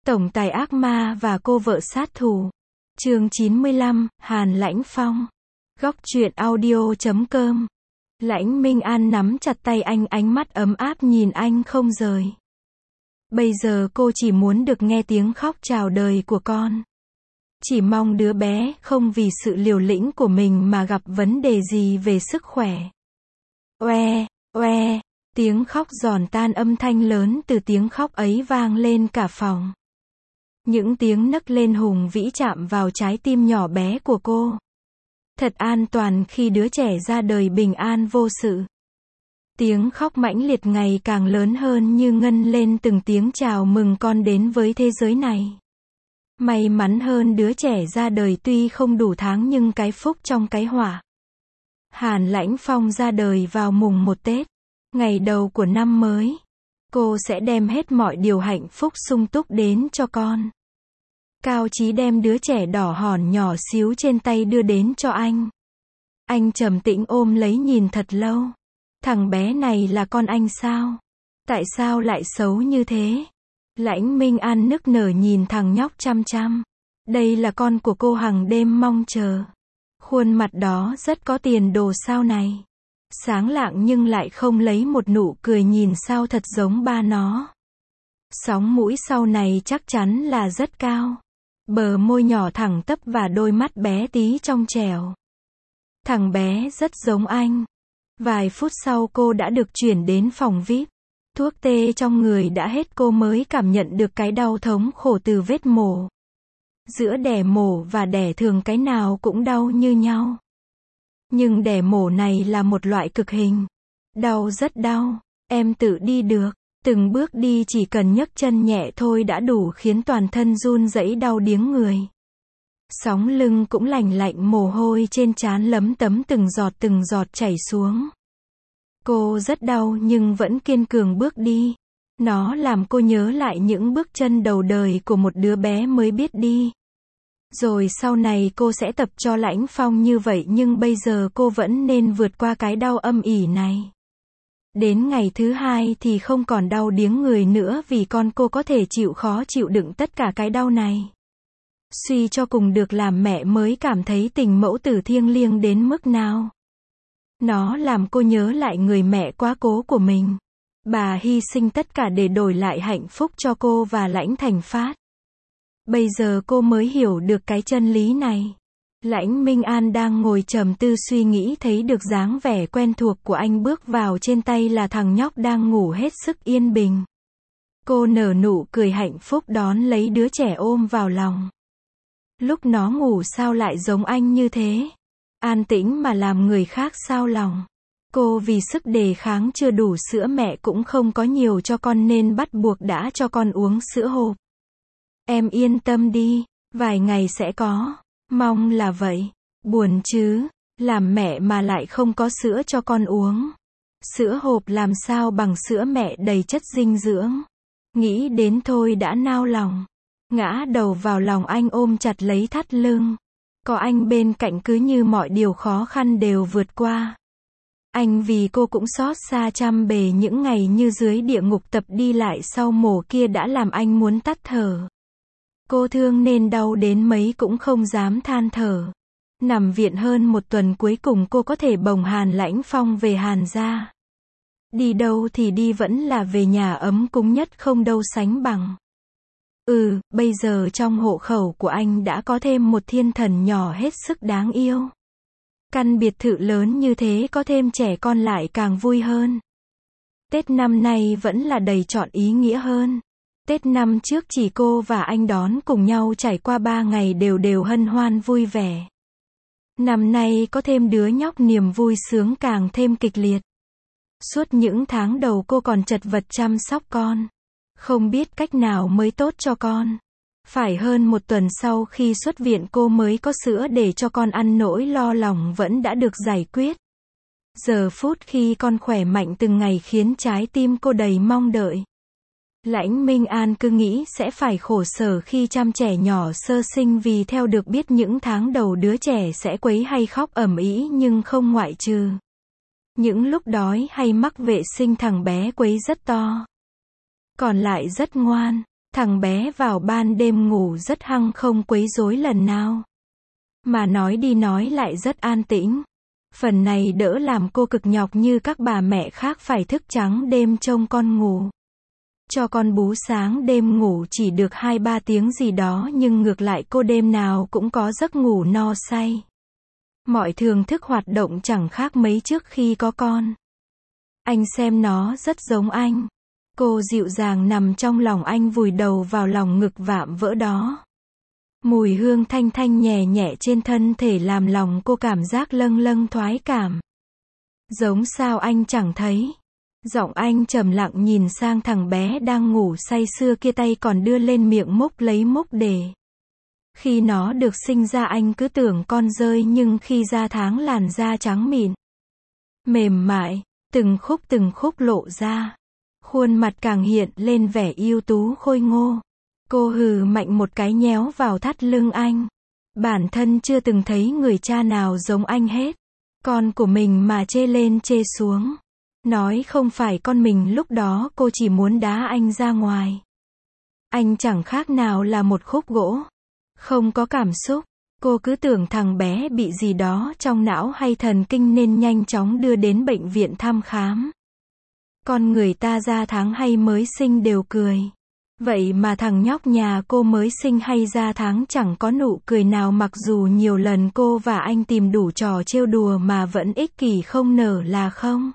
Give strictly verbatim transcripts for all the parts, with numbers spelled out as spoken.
Tổng tài ác ma và cô vợ sát thủ. Chương chín mươi lăm, Hàn Lãnh Phong. Góc truyện audio chấm com. Lãnh Minh An nắm chặt tay anh, ánh mắt ấm áp nhìn anh không rời. Bây giờ cô chỉ muốn được nghe tiếng khóc chào đời của con. Chỉ mong đứa bé không vì sự liều lĩnh của mình mà gặp vấn đề gì về sức khỏe. Oe, oe, tiếng khóc giòn tan, âm thanh lớn từ tiếng khóc ấy vang lên cả phòng. Những tiếng nấc lên hùng vĩ chạm vào trái tim nhỏ bé của cô. Thật an toàn khi đứa trẻ ra đời bình an vô sự. Tiếng khóc mãnh liệt ngày càng lớn hơn như ngân lên từng tiếng chào mừng con đến với thế giới này. May mắn hơn, đứa trẻ ra đời tuy không đủ tháng nhưng cái phúc trong cái họa. Hàn Lãnh Phong ra đời vào mùng một Tết, ngày đầu của năm mới. Cô sẽ đem hết mọi điều hạnh phúc sung túc đến cho con. Cao Chí đem đứa trẻ đỏ hòn nhỏ xíu trên tay đưa đến cho anh. Anh trầm tĩnh ôm lấy nhìn thật lâu. Thằng bé này là con anh sao? Tại sao lại xấu như thế? Lãnh Minh An nức nở nhìn thằng nhóc chăm chăm. Đây là con của cô hằng đêm mong chờ. Khuôn mặt đó rất có tiền đồ sau này. Sáng lạng nhưng lại không lấy một nụ cười nhìn sao thật giống ba nó. Sóng mũi sau này chắc chắn là rất cao. Bờ môi nhỏ thẳng tắp và đôi mắt bé tí trong trẻo. Thằng bé rất giống anh. Vài phút sau cô đã được chuyển đến phòng vi ai pi. Thuốc tê trong người đã hết, cô mới cảm nhận được cái đau thống khổ từ vết mổ. Giữa đẻ mổ và đẻ thường cái nào cũng đau như nhau. Nhưng đẻ mổ này là một loại cực hình. Đau rất đau. Em tự đi được. Từng bước đi chỉ cần nhấc chân nhẹ thôi đã đủ khiến toàn thân run rẩy đau điếng người. Sóng lưng cũng lành lạnh, mồ hôi trên trán lấm tấm từng giọt từng giọt chảy xuống. Cô rất đau nhưng vẫn kiên cường bước đi. Nó làm cô nhớ lại những bước chân đầu đời của một đứa bé mới biết đi. Rồi sau này cô sẽ tập cho Lãnh Phong như vậy, nhưng bây giờ cô vẫn nên vượt qua cái đau âm ỉ này. Đến ngày thứ hai thì không còn đau điếng người nữa, vì con cô có thể chịu khó chịu đựng tất cả cái đau này. Suy cho cùng được làm mẹ mới cảm thấy tình mẫu tử thiêng liêng đến mức nào. Nó làm cô nhớ lại người mẹ quá cố của mình. Bà hy sinh tất cả để đổi lại hạnh phúc cho cô và Lãnh Thành Phát. Bây giờ cô mới hiểu được cái chân lý này. Lãnh Minh An đang ngồi trầm tư suy nghĩ, thấy được dáng vẻ quen thuộc của anh bước vào, trên tay là thằng nhóc đang ngủ hết sức yên bình. Cô nở nụ cười hạnh phúc đón lấy đứa trẻ ôm vào lòng. Lúc nó ngủ sao lại giống anh như thế? An tĩnh mà làm người khác xao lòng. Cô vì sức đề kháng chưa đủ, sữa mẹ cũng không có nhiều cho con nên bắt buộc đã cho con uống sữa hộp. Em yên tâm đi, vài ngày sẽ có. Mong là vậy. Buồn chứ, làm mẹ mà lại không có sữa cho con uống. Sữa hộp làm sao bằng sữa mẹ đầy chất dinh dưỡng. Nghĩ đến thôi đã nao lòng. Ngã đầu vào lòng anh, ôm chặt lấy thắt lưng. Có anh bên cạnh cứ như mọi điều khó khăn đều vượt qua. Anh vì cô cũng xót xa trăm bề, những ngày như dưới địa ngục tập đi lại sau mổ kia đã làm anh muốn tắt thở. Cô thương nên đau đến mấy cũng không dám than thở. Nằm viện hơn một tuần cuối cùng cô có thể bồng Hàn Lãnh Phong về Hàn gia. Đi đâu thì đi, vẫn là về nhà ấm cúng nhất không đâu sánh bằng. Ừ, bây giờ trong hộ khẩu của anh đã có thêm một thiên thần nhỏ hết sức đáng yêu. Căn biệt thự lớn như thế có thêm trẻ con lại càng vui hơn. Tết năm nay vẫn là đầy trọn ý nghĩa hơn. Tết năm trước chỉ cô và anh đón cùng nhau trải qua ba ngày đều đều hân hoan vui vẻ. Năm nay có thêm đứa nhóc, niềm vui sướng càng thêm kịch liệt. Suốt những tháng đầu cô còn chật vật chăm sóc con. Không biết cách nào mới tốt cho con. Phải hơn một tuần sau khi xuất viện cô mới có sữa để cho con ăn, nỗi lo lòng vẫn đã được giải quyết. Giờ phút khi con khỏe mạnh từng ngày khiến trái tim cô đầy mong đợi. Lãnh Minh An cứ nghĩ sẽ phải khổ sở khi chăm trẻ nhỏ sơ sinh, vì theo được biết những tháng đầu đứa trẻ sẽ quấy hay khóc ầm ĩ, nhưng không ngoại trừ những lúc đói hay mắc vệ sinh thằng bé quấy rất to. Còn lại rất ngoan. Thằng bé vào ban đêm ngủ rất hăng không quấy rối lần nào. Mà nói đi nói lại rất an tĩnh. Phần này đỡ làm cô cực nhọc như các bà mẹ khác phải thức trắng đêm trông con ngủ. Cho con bú sáng đêm ngủ chỉ được hai ba tiếng gì đó nhưng ngược lại cô đêm nào cũng có giấc ngủ no say. Mọi thường thức hoạt động chẳng khác mấy trước khi có con. Anh xem nó rất giống anh. Cô dịu dàng nằm trong lòng anh vùi đầu vào lòng ngực vạm vỡ đó. Mùi hương thanh thanh nhẹ nhẹ trên thân thể làm lòng cô cảm giác lâng lâng thoái cảm. Giống sao anh chẳng thấy. Giọng anh trầm lặng nhìn sang thằng bé đang ngủ say sưa kia, tay còn đưa lên miệng múc lấy múc để. Khi nó được sinh ra anh cứ tưởng con rơi nhưng khi ra tháng làn da trắng mịn. Mềm mại, từng khúc từng khúc lộ ra. Khuôn mặt càng hiện lên vẻ ưu tú khôi ngô. Cô hừ mạnh một cái nhéo vào thắt lưng anh. Bản thân chưa từng thấy người cha nào giống anh hết. Con của mình mà chê lên chê xuống. Nói không phải con mình lúc đó cô chỉ muốn đá anh ra ngoài. Anh chẳng khác nào là một khúc gỗ. Không có cảm xúc. Cô cứ tưởng thằng bé bị gì đó trong não hay thần kinh nên nhanh chóng đưa đến bệnh viện thăm khám. Con người ta ra tháng hay mới sinh đều cười. Vậy mà thằng nhóc nhà cô mới sinh hay ra tháng chẳng có nụ cười nào, mặc dù nhiều lần cô và anh tìm đủ trò trêu đùa mà vẫn ích kỷ không nở là không.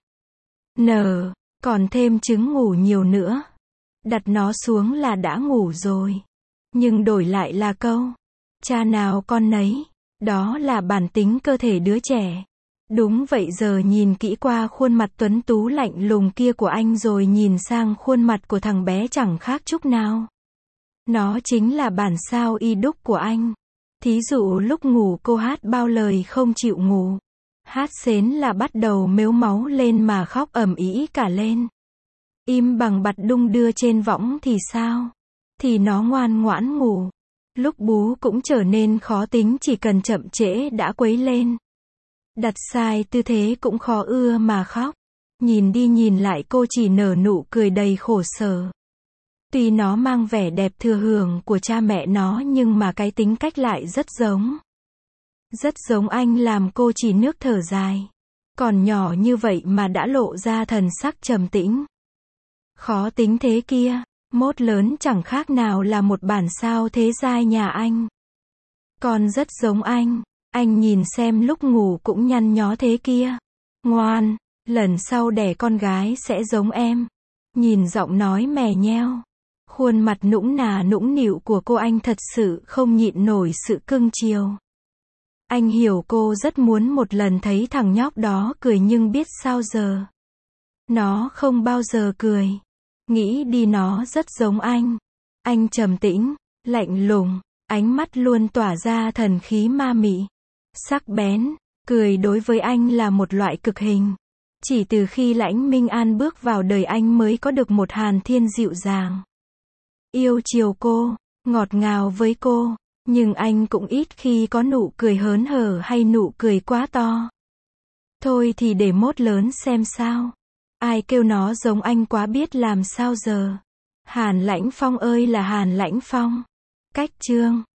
Nở, còn thêm trứng ngủ nhiều nữa. Đặt nó xuống là đã ngủ rồi. Nhưng đổi lại là câu, cha nào con nấy, đó là bản tính cơ thể đứa trẻ. Đúng vậy, giờ nhìn kỹ qua khuôn mặt tuấn tú lạnh lùng kia của anh rồi nhìn sang khuôn mặt của thằng bé chẳng khác chút nào. Nó chính là bản sao y đúc của anh. Thí dụ lúc ngủ cô hát bao lời không chịu ngủ. Hát xến là bắt đầu mếu máu lên mà khóc ầm ĩ cả lên. Im bằng bặt đung đưa trên võng thì sao? Thì nó ngoan ngoãn ngủ. Lúc bú cũng trở nên khó tính, chỉ cần chậm trễ đã quấy lên. Đặt sai tư thế cũng khó ưa mà khóc. Nhìn đi nhìn lại cô chỉ nở nụ cười đầy khổ sở. Tuy nó mang vẻ đẹp thừa hưởng của cha mẹ nó nhưng mà cái tính cách lại rất giống. Rất giống anh, làm cô chỉ nước thở dài. Còn nhỏ như vậy mà đã lộ ra thần sắc trầm tĩnh. Khó tính thế kia, mốt lớn chẳng khác nào là một bản sao thế giai nhà anh. Con rất giống anh. Anh nhìn xem lúc ngủ cũng nhăn nhó thế kia. Ngoan, lần sau đẻ con gái sẽ giống em. Nhìn giọng nói mè nheo. Khuôn mặt nũng nà nũng nịu của cô, anh thật sự không nhịn nổi sự cưng chiều. Anh hiểu cô rất muốn một lần thấy thằng nhóc đó cười nhưng biết sao giờ. Nó không bao giờ cười. Nghĩ đi nó rất giống anh. Anh trầm tĩnh, lạnh lùng, ánh mắt luôn tỏa ra thần khí ma mị. Sắc bén, cười đối với anh là một loại cực hình. Chỉ từ khi Lãnh Minh An bước vào đời anh mới có được một Hàn Thiên dịu dàng. Yêu chiều cô, ngọt ngào với cô, nhưng anh cũng ít khi có nụ cười hớn hở hay nụ cười quá to. Thôi thì để mốt lớn xem sao. Ai kêu nó giống anh quá biết làm sao giờ. Hàn Lãnh Phong ơi là Hàn Lãnh Phong. Cách chương